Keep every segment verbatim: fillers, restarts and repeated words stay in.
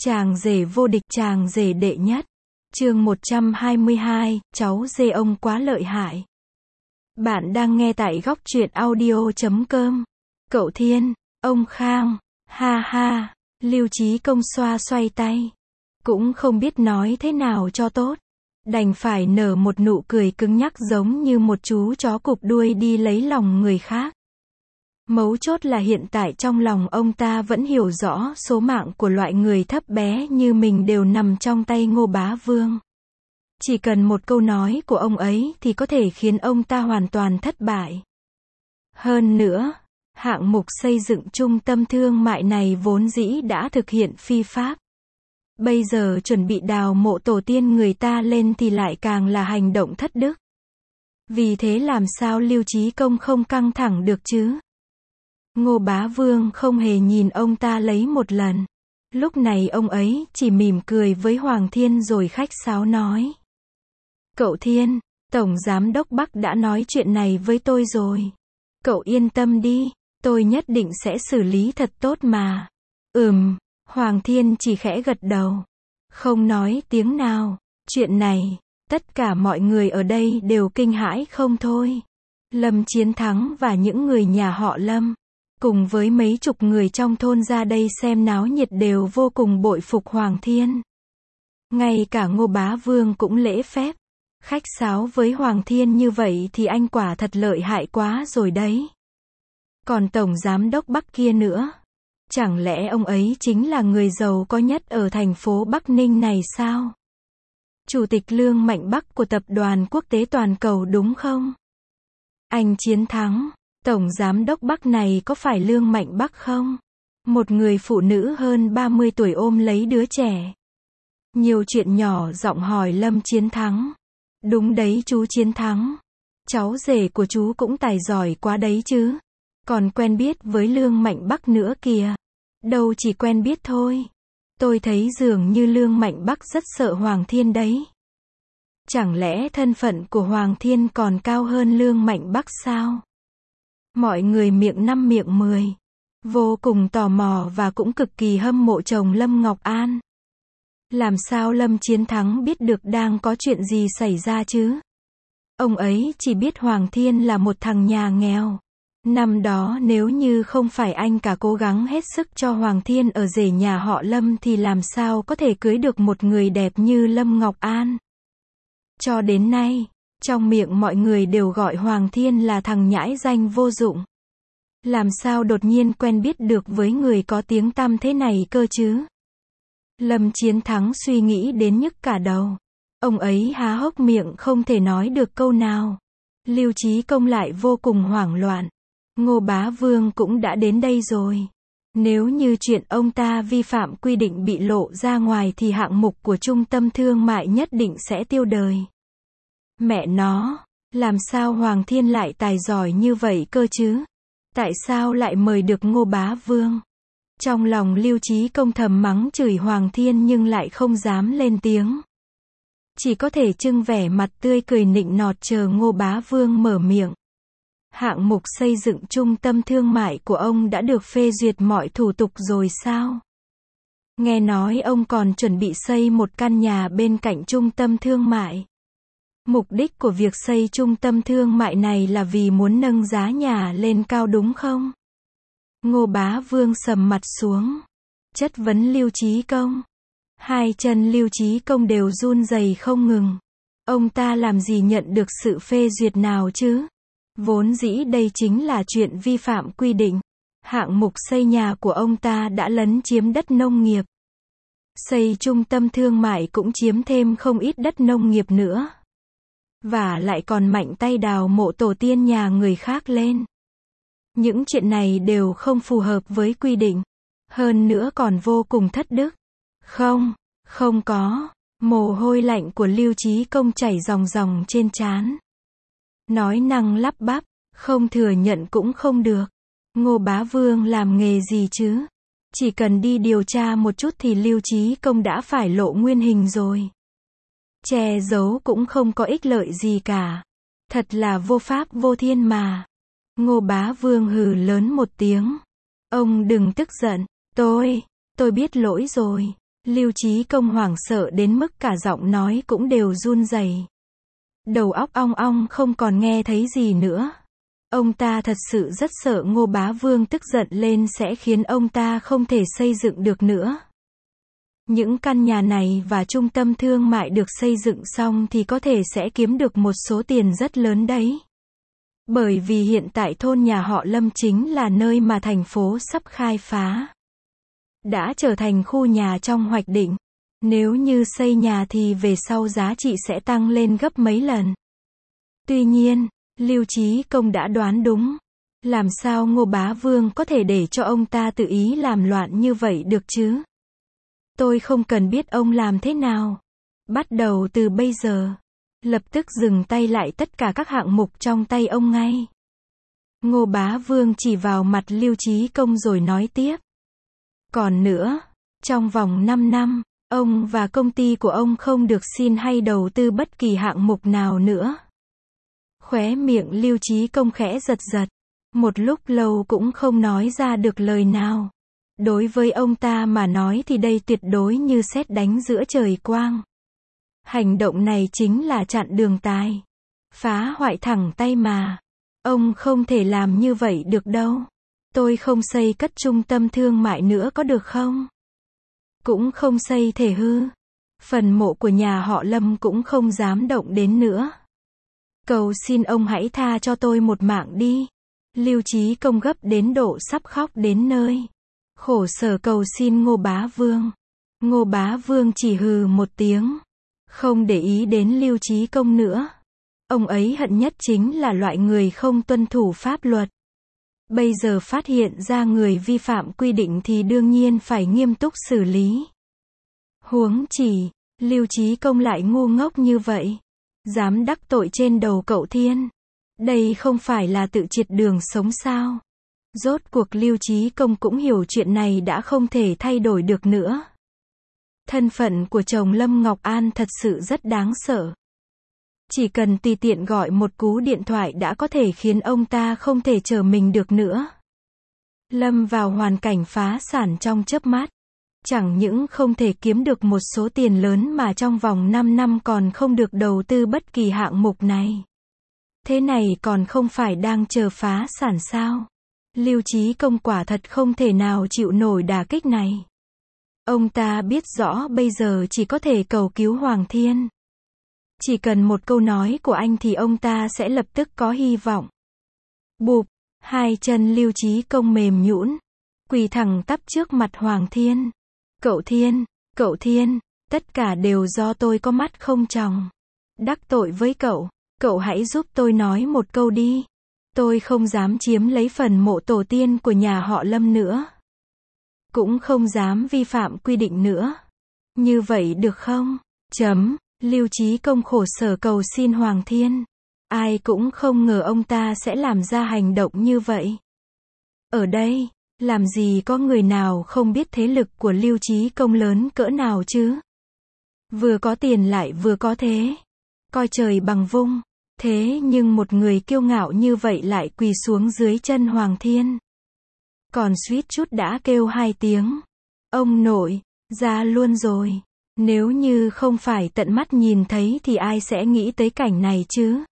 Chàng rể vô địch, chàng rể đệ nhất. Chương một trăm hai mươi hai, cháu dê ông quá lợi hại. Bạn đang nghe tại góc truyện audio chấm com. Cậu Thiên, ông Khang, ha ha, Lưu Chí Công xoa xoay tay. Cũng không biết nói thế nào cho tốt. Đành phải nở một nụ cười cứng nhắc giống như một chú chó cụp đuôi đi lấy lòng người khác. Mấu chốt là hiện tại trong lòng ông ta vẫn hiểu rõ số mạng của loại người thấp bé như mình đều nằm trong tay Ngô Bá Vương. Chỉ cần một câu nói của ông ấy thì có thể khiến ông ta hoàn toàn thất bại. Hơn nữa, hạng mục xây dựng trung tâm thương mại này vốn dĩ đã thực hiện phi pháp. Bây giờ chuẩn bị đào mộ tổ tiên người ta lên thì lại càng là hành động thất đức. Vì thế làm sao Lưu Chí Công không căng thẳng được chứ? Ngô Bá Vương không hề nhìn ông ta lấy một lần. Lúc này ông ấy chỉ mỉm cười với Hoàng Thiên rồi khách sáo nói. Cậu Thiên, Tổng Giám đốc Bắc đã nói chuyện này với tôi rồi. Cậu yên tâm đi, tôi nhất định sẽ xử lý thật tốt mà. Ừm, Hoàng Thiên chỉ khẽ gật đầu. Không nói tiếng nào. Chuyện này, tất cả mọi người ở đây đều kinh hãi không thôi. Lâm Chiến Thắng và những người nhà họ Lâm, cùng với mấy chục người trong thôn ra đây xem náo nhiệt đều vô cùng bội phục Hoàng Thiên. Ngay cả Ngô Bá Vương cũng lễ phép. Khách sáo với Hoàng Thiên như vậy thì anh quả thật lợi hại quá rồi đấy. Còn Tổng Giám đốc Bắc kia nữa. Chẳng lẽ ông ấy chính là người giàu có nhất ở thành phố Bắc Ninh này sao? Chủ tịch Lương Mạnh Bắc của tập đoàn quốc tế toàn cầu đúng không? Anh Chiến Thắng, Tổng Giám đốc Bắc này có phải Lương Mạnh Bắc không? Một người phụ nữ hơn ba mươi tuổi ôm lấy đứa trẻ. Nhiều chuyện nhỏ giọng hỏi Lâm Chiến Thắng. Đúng đấy chú Chiến Thắng. Cháu rể của chú cũng tài giỏi quá đấy chứ. Còn quen biết với Lương Mạnh Bắc nữa kìa. Đâu chỉ quen biết thôi. Tôi thấy dường như Lương Mạnh Bắc rất sợ Hoàng Thiên đấy. Chẳng lẽ thân phận của Hoàng Thiên còn cao hơn Lương Mạnh Bắc sao? Mọi người miệng năm miệng mười. Vô cùng tò mò và cũng cực kỳ hâm mộ chồng Lâm Ngọc An. Làm sao Lâm Chiến Thắng biết được đang có chuyện gì xảy ra chứ? Ông ấy chỉ biết Hoàng Thiên là một thằng nhà nghèo. Năm đó nếu như không phải anh cả cố gắng hết sức cho Hoàng Thiên ở rể nhà họ Lâm thì làm sao có thể cưới được một người đẹp như Lâm Ngọc An. Cho đến nay, trong miệng mọi người đều gọi Hoàng Thiên là thằng nhãi danh vô dụng. Làm sao đột nhiên quen biết được với người có tiếng tăm thế này cơ chứ? Lâm Chiến Thắng suy nghĩ đến nhức cả đầu. Ông ấy há hốc miệng không thể nói được câu nào. Lưu Chí Công lại vô cùng hoảng loạn. Ngô Bá Vương cũng đã đến đây rồi. Nếu như chuyện ông ta vi phạm quy định bị lộ ra ngoài thì hạng mục của trung tâm thương mại nhất định sẽ tiêu đời. Mẹ nó, làm sao Hoàng Thiên lại tài giỏi như vậy cơ chứ? Tại sao lại mời được Ngô Bá Vương? Trong lòng Lưu Chí Công thầm mắng chửi Hoàng Thiên nhưng lại không dám lên tiếng. Chỉ có thể trưng vẻ mặt tươi cười nịnh nọt chờ Ngô Bá Vương mở miệng. Hạng mục xây dựng trung tâm thương mại của ông đã được phê duyệt mọi thủ tục rồi sao? Nghe nói ông còn chuẩn bị xây một căn nhà bên cạnh trung tâm thương mại. Mục đích của việc xây trung tâm thương mại này là vì muốn nâng giá nhà lên cao đúng không? Ngô Bá Vương sầm mặt xuống. Chất vấn Lưu Chí Công. Hai chân Lưu Chí Công đều run rẩy không ngừng. Ông ta làm gì nhận được sự phê duyệt nào chứ? Vốn dĩ đây chính là chuyện vi phạm quy định. Hạng mục xây nhà của ông ta đã lấn chiếm đất nông nghiệp. Xây trung tâm thương mại cũng chiếm thêm không ít đất nông nghiệp nữa. Và lại còn mạnh tay đào mộ tổ tiên nhà người khác lên. Những chuyện này đều không phù hợp với quy định. Hơn nữa còn vô cùng thất đức. Không, không có. Mồ hôi lạnh của Lưu Chí Công chảy ròng ròng trên trán. Nói năng lắp bắp, không thừa nhận cũng không được. Ngô Bá Vương làm nghề gì chứ? Chỉ cần đi điều tra một chút thì Lưu Chí Công đã phải lộ nguyên hình rồi. Che giấu cũng không có ích lợi gì cả. Thật là vô pháp vô thiên mà. Ngô Bá Vương hừ lớn một tiếng. Ông đừng tức giận. Tôi, tôi biết lỗi rồi. Lưu Chí Công hoảng sợ đến mức cả giọng nói cũng đều run rẩy. Đầu óc ong ong không còn nghe thấy gì nữa. Ông ta thật sự rất sợ Ngô Bá Vương tức giận lên sẽ khiến ông ta không thể xây dựng được nữa. Những căn nhà này và trung tâm thương mại được xây dựng xong thì có thể sẽ kiếm được một số tiền rất lớn đấy. Bởi vì hiện tại thôn nhà họ Lâm chính là nơi mà thành phố sắp khai phá. Đã trở thành khu nhà trong hoạch định. Nếu như xây nhà thì về sau giá trị sẽ tăng lên gấp mấy lần. Tuy nhiên, Lưu Chí Công đã đoán đúng. Làm sao Ngô Bá Vương có thể để cho ông ta tự ý làm loạn như vậy được chứ? Tôi không cần biết ông làm thế nào. Bắt đầu từ bây giờ, lập tức dừng tay lại tất cả các hạng mục trong tay ông ngay. Ngô Bá Vương chỉ vào mặt Lưu Chí Công rồi nói tiếp. Còn nữa, trong vòng năm năm, ông và công ty của ông không được xin hay đầu tư bất kỳ hạng mục nào nữa. Khóe miệng Lưu Chí Công khẽ giật giật. Một lúc lâu cũng không nói ra được lời nào. Đối với ông ta mà nói thì đây tuyệt đối như sét đánh giữa trời quang. Hành động này chính là chặn đường tài. Phá hoại thẳng tay mà. Ông không thể làm như vậy được đâu. Tôi không xây cất trung tâm thương mại nữa có được không? Cũng không xây thể hư. Phần mộ của nhà họ Lâm cũng không dám động đến nữa. Cầu xin ông hãy tha cho tôi một mạng đi. Lưu Chí Công gấp đến độ sắp khóc đến nơi. Khổ sở cầu xin Ngô Bá Vương. Ngô Bá Vương chỉ hừ một tiếng. Không để ý đến Lưu Chí Công nữa. Ông ấy hận nhất chính là loại người không tuân thủ pháp luật. Bây giờ phát hiện ra người vi phạm quy định thì đương nhiên phải nghiêm túc xử lý. Huống chỉ, Lưu Chí Công lại ngu ngốc như vậy. Dám đắc tội trên đầu cậu Thiên. Đây không phải là tự triệt đường sống sao? Rốt cuộc Lưu Chí Công cũng hiểu chuyện này đã không thể thay đổi được nữa. Thân phận của chồng Lâm Ngọc An thật sự rất đáng sợ. Chỉ cần tùy tiện gọi một cú điện thoại đã có thể khiến ông ta không thể chờ mình được nữa. Lâm vào hoàn cảnh phá sản trong chớp mắt. Chẳng những không thể kiếm được một số tiền lớn mà trong vòng năm năm còn không được đầu tư bất kỳ hạng mục này. Thế này còn không phải đang chờ phá sản sao? Lưu Chí Công quả thật không thể nào chịu nổi đả kích này. Ông ta biết rõ bây giờ chỉ có thể cầu cứu Hoàng Thiên. Chỉ cần một câu nói của anh thì ông ta sẽ lập tức có hy vọng. Bụp, hai chân Lưu Chí Công mềm nhũn, quỳ thẳng tắp trước mặt Hoàng Thiên. Cậu Thiên, cậu Thiên, tất cả đều do tôi có mắt không tròng. Đắc tội với cậu, cậu hãy giúp tôi nói một câu đi. Tôi không dám chiếm lấy phần mộ tổ tiên của nhà họ Lâm nữa. Cũng không dám vi phạm quy định nữa. Như vậy được không? Chấm. Lưu Chí Công khổ sở cầu xin Hoàng Thiên. Ai cũng không ngờ ông ta sẽ làm ra hành động như vậy. Ở đây, làm gì có người nào không biết thế lực của Lưu Chí Công lớn cỡ nào chứ? Vừa có tiền lại vừa có thế. Coi trời bằng vung. Thế nhưng một người kiêu ngạo như vậy lại quỳ xuống dưới chân Hoàng Thiên. Còn suýt chút đã kêu hai tiếng. Ông nội, ra luôn rồi. Nếu như không phải tận mắt nhìn thấy thì ai sẽ nghĩ tới cảnh này chứ?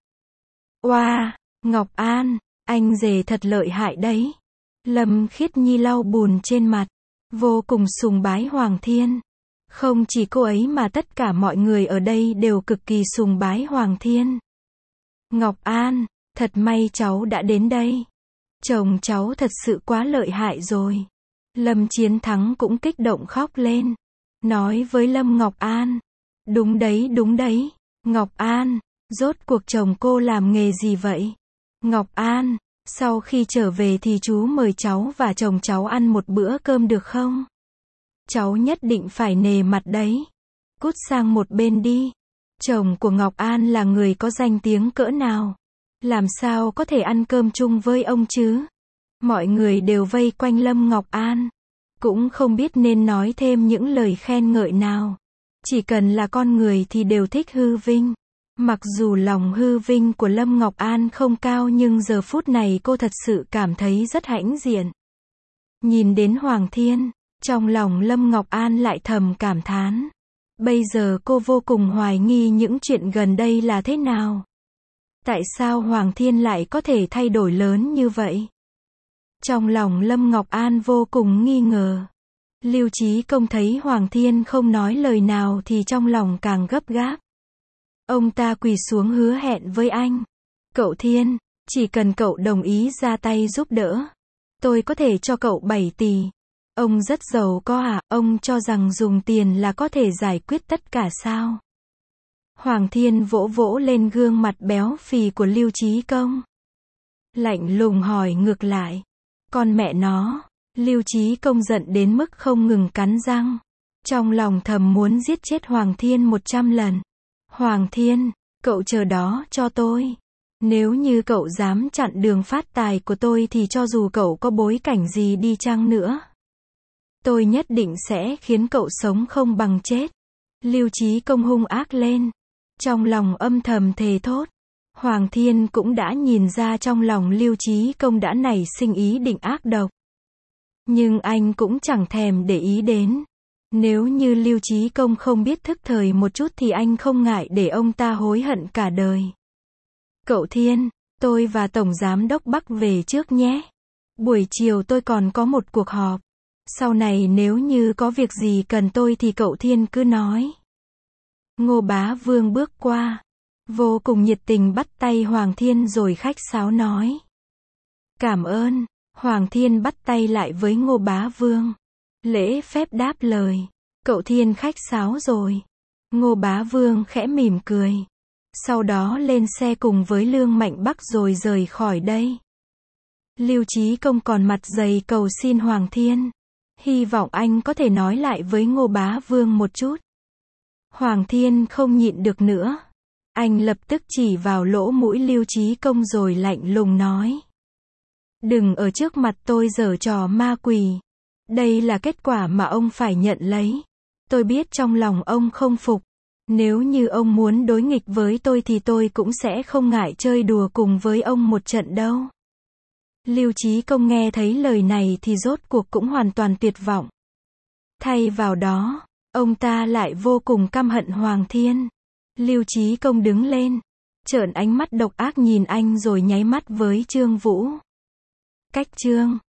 Oa, wow, Ngọc An, anh rể thật lợi hại đấy. Lâm Khiết Nhi lau bùn trên mặt, vô cùng sùng bái Hoàng Thiên. Không chỉ cô ấy mà tất cả mọi người ở đây đều cực kỳ sùng bái Hoàng Thiên. Ngọc An, thật may cháu đã đến đây. Chồng cháu thật sự quá lợi hại rồi. Lâm Chiến Thắng cũng kích động khóc lên. Nói với Lâm Ngọc An. Đúng đấy, đúng đấy. Ngọc An, rốt cuộc chồng cô làm nghề gì vậy? Ngọc An, sau khi trở về thì chú mời cháu và chồng cháu ăn một bữa cơm được không? Cháu nhất định phải nề mặt đấy. Cút sang một bên đi. Chồng của Ngọc An là người có danh tiếng cỡ nào? Làm sao có thể ăn cơm chung với ông chứ? Mọi người đều vây quanh Lâm Ngọc An. Cũng không biết nên nói thêm những lời khen ngợi nào. Chỉ cần là con người thì đều thích hư vinh. Mặc dù lòng hư vinh của Lâm Ngọc An không cao nhưng giờ phút này cô thật sự cảm thấy rất hãnh diện. Nhìn đến Hoàng Thiên, Trong lòng Lâm Ngọc An lại thầm cảm thán. Bây giờ cô vô cùng hoài nghi những chuyện gần đây là thế nào. Tại sao Hoàng Thiên lại có thể thay đổi lớn như vậy? Trong lòng Lâm Ngọc An vô cùng nghi ngờ. Lưu Chí Công thấy Hoàng Thiên không nói lời nào thì trong lòng càng gấp gáp. Ông ta quỳ xuống hứa hẹn với anh. Cậu Thiên, chỉ cần cậu đồng ý ra tay giúp đỡ, tôi có thể cho cậu bảy tỷ. Ông rất giàu có à, ông cho rằng dùng tiền là có thể giải quyết tất cả sao? Hoàng Thiên vỗ vỗ lên gương mặt béo phì của Lưu Chí Công. Lạnh lùng hỏi ngược lại. Con mẹ nó, Lưu Chí Công giận đến mức không ngừng cắn răng. Trong lòng thầm muốn giết chết Hoàng Thiên một trăm lần. Hoàng Thiên, cậu chờ đó cho tôi. Nếu như cậu dám chặn đường phát tài của tôi thì cho dù cậu có bối cảnh gì đi chăng nữa, tôi nhất định sẽ khiến cậu sống không bằng chết. Lưu Chí Công hung ác lên. Trong lòng âm thầm thề thốt. Hoàng Thiên cũng đã nhìn ra trong lòng Lưu Chí Công đã nảy sinh ý định ác độc. Nhưng anh cũng chẳng thèm để ý đến. Nếu như Lưu Chí Công không biết thức thời một chút thì anh không ngại để ông ta hối hận cả đời. Cậu Thiên, tôi và Tổng Giám đốc Bắc về trước nhé. Buổi chiều tôi còn có một cuộc họp. Sau này nếu như có việc gì cần tôi thì cậu Thiên cứ nói. Ngô Bá Vương bước qua, vô cùng nhiệt tình bắt tay Hoàng Thiên rồi khách sáo nói. Cảm ơn. Hoàng Thiên bắt tay lại với Ngô Bá Vương. Lễ phép đáp lời. Cậu Thiên khách sáo rồi. Ngô Bá Vương khẽ mỉm cười. Sau đó lên xe cùng với Lương Mạnh Bắc rồi rời khỏi đây. Lưu Chí Công còn mặt dày cầu xin Hoàng Thiên. Hy vọng anh có thể nói lại với Ngô Bá Vương một chút. Hoàng Thiên không nhịn được nữa. Anh lập tức chỉ vào lỗ mũi Lưu Chí Công rồi lạnh lùng nói. Đừng ở trước mặt tôi giở trò ma quỷ. Đây là kết quả mà ông phải nhận lấy. Tôi biết trong lòng ông không phục. Nếu như ông muốn đối nghịch với tôi thì tôi cũng sẽ không ngại chơi đùa cùng với ông một trận đâu. Lưu Chí Công nghe thấy lời này thì rốt cuộc cũng hoàn toàn tuyệt vọng. Thay vào đó, ông ta lại vô cùng căm hận Hoàng Thiên. Lưu Chí Công đứng lên, trợn ánh mắt độc ác nhìn anh rồi nháy mắt với Trương Vũ. Cách Trương